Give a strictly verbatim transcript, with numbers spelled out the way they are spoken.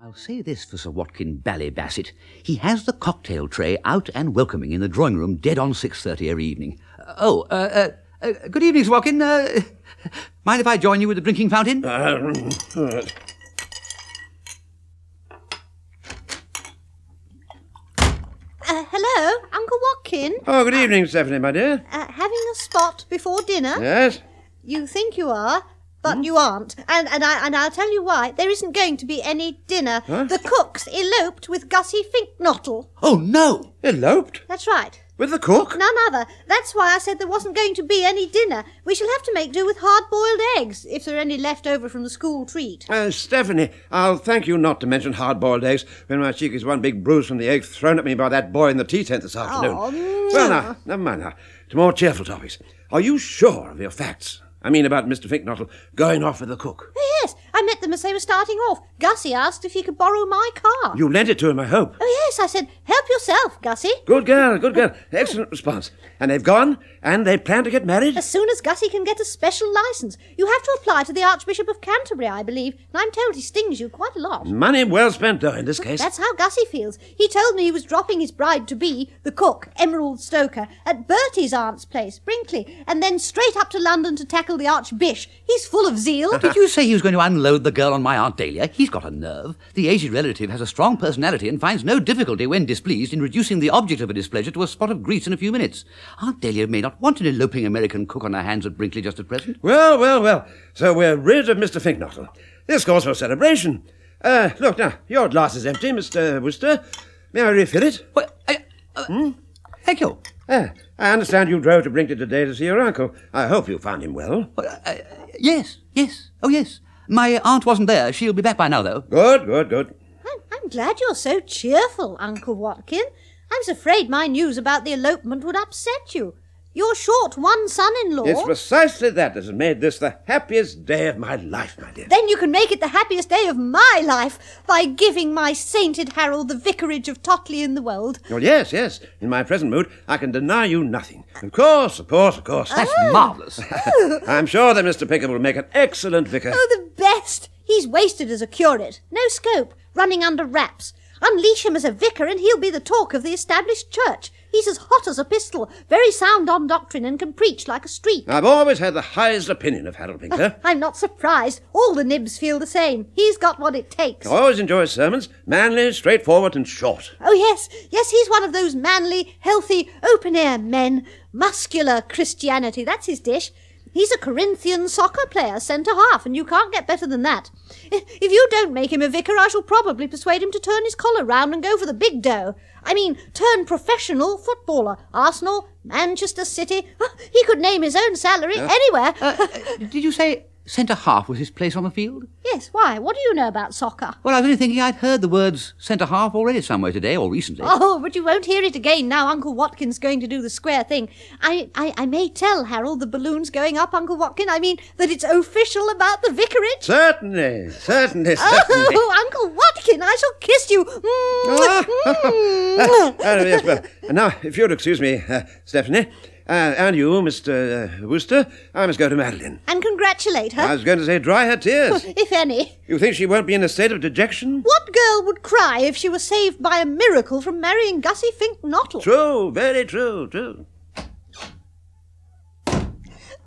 I'll say this for Sir Watkin Ballybasset. He has the cocktail tray out and welcoming in the drawing-room dead on six thirty every evening. Uh, oh, uh, uh, uh, good evening, Sir Watkin. Uh, mind if I join you with the drinking fountain? Uh, uh. Uh, hello, Uncle Watkin. Oh, good evening, Stephanie, my dear. Uh, having a spot before dinner? Yes? You think you are, but you aren't. And and, I, and I'll tell you why. There isn't going to be any dinner. Huh? The cook's eloped with Gussie Finknottle. Oh, no! Eloped? That's right. With the cook? None other. That's why I said there wasn't going to be any dinner. We shall have to make do with hard-boiled eggs, if there are any left over from the school treat. Uh, Stephanie, I'll thank you not to mention hard-boiled eggs when my cheek is one big bruise from the egg thrown at me by that boy in the tea tent this afternoon. Oh, no. Well, now, never mind now. To more cheerful topics. Are you sure of your facts? I mean about Mister Finknottle going off with the cook. Oh, yes, I met them as they were starting off. Gussie asked if he could borrow my car. You lent it to him, I hope. Oh, yes, I said, help yourself, Gussie. Good girl, good girl. Excellent response. And they've gone, and they plan to get married? As soon as Gussie can get a special licence. You have to apply to the Archbishop of Canterbury, I believe, and I'm told he stings you quite a lot. Money well spent, though, in this case. That's how Gussie feels. He told me he was dropping his bride-to-be, the cook, Emerald Stoker, at Bertie's aunt's place, Brinkley, and then straight up to London to tackle the Archbishop. He's full of zeal. Did you say he was going to unload the girl on my Aunt Dahlia? He's got a nerve. The aged relative has a strong personality and finds no difficulty when displeased in reducing the object of a displeasure to a spot of grease in a few minutes. Aunt Dahlia may not want an eloping American cook on her hands at Brinkley just at present. Well, well, well. So we're rid of Mister Finknottle. This calls for a celebration. Uh, look, now, your glass is empty, Mister Wooster. May I refill it? Well, I, uh, hmm? Thank you. Ah, I understand you drove to Brinkley today to see your uncle. I hope you found him well. Well, uh, yes, yes. Oh, yes. My aunt wasn't there. She'll be back by now, though. Good, good, good. I'm, I'm glad you're so cheerful, Uncle Watkin. I was afraid my news about the elopement would upset you. You're short one son-in-law. It's precisely that that has made this the happiest day of my life, my dear. Then you can make it the happiest day of my life by giving my sainted Harold the vicarage of Totley in the Wold. Well, yes, yes. In my present mood, I can deny you nothing. Of course, of course, of course. That's marvellous. I'm sure that Mister Pickham will make an excellent vicar. Oh, the best. He's wasted as a curate. No scope. Running under wraps. Unleash him as a vicar and he'll be the talk of the established church. He's as hot as a pistol, very sound on doctrine and can preach like a streak. I've always had the highest opinion of Harold Pinker. I'm not surprised. All the nibs feel the same. He's got what it takes. I always enjoy his sermons. Manly, straightforward and short. Oh, yes. Yes, he's one of those manly, healthy, open-air men. Muscular Christianity, that's his dish. He's a Corinthian soccer player, centre-half, and you can't get better than that. If you don't make him a vicar, I shall probably persuade him to turn his collar round and go for the big dough. I mean, turn professional footballer. Arsenal, Manchester City. He could name his own salary uh, anywhere. Uh, uh, did you say centre-half was his place on the field? Yes, why? What do you know about soccer? Well, I was only thinking I'd heard the words centre-half already somewhere today or recently. Oh, but you won't hear it again now Uncle Watkin's going to do the square thing. I, I, I may tell Harold the balloon's going up, Uncle Watkin. I mean, that it's official about the vicarage. Certainly, certainly, certainly. Oh, Uncle Watkin, I shall kiss you. Ah. Mm. Ah, yes, well, now, if you'll excuse me, uh, Stephanie, uh, and you, Mister Uh, Wooster, I must go to Madeline. And congratulate her. I was going to say dry her tears. If any. You think she won't be in a state of dejection? What girl would cry if she was saved by a miracle from marrying Gussie Finknottle? True, very true, true.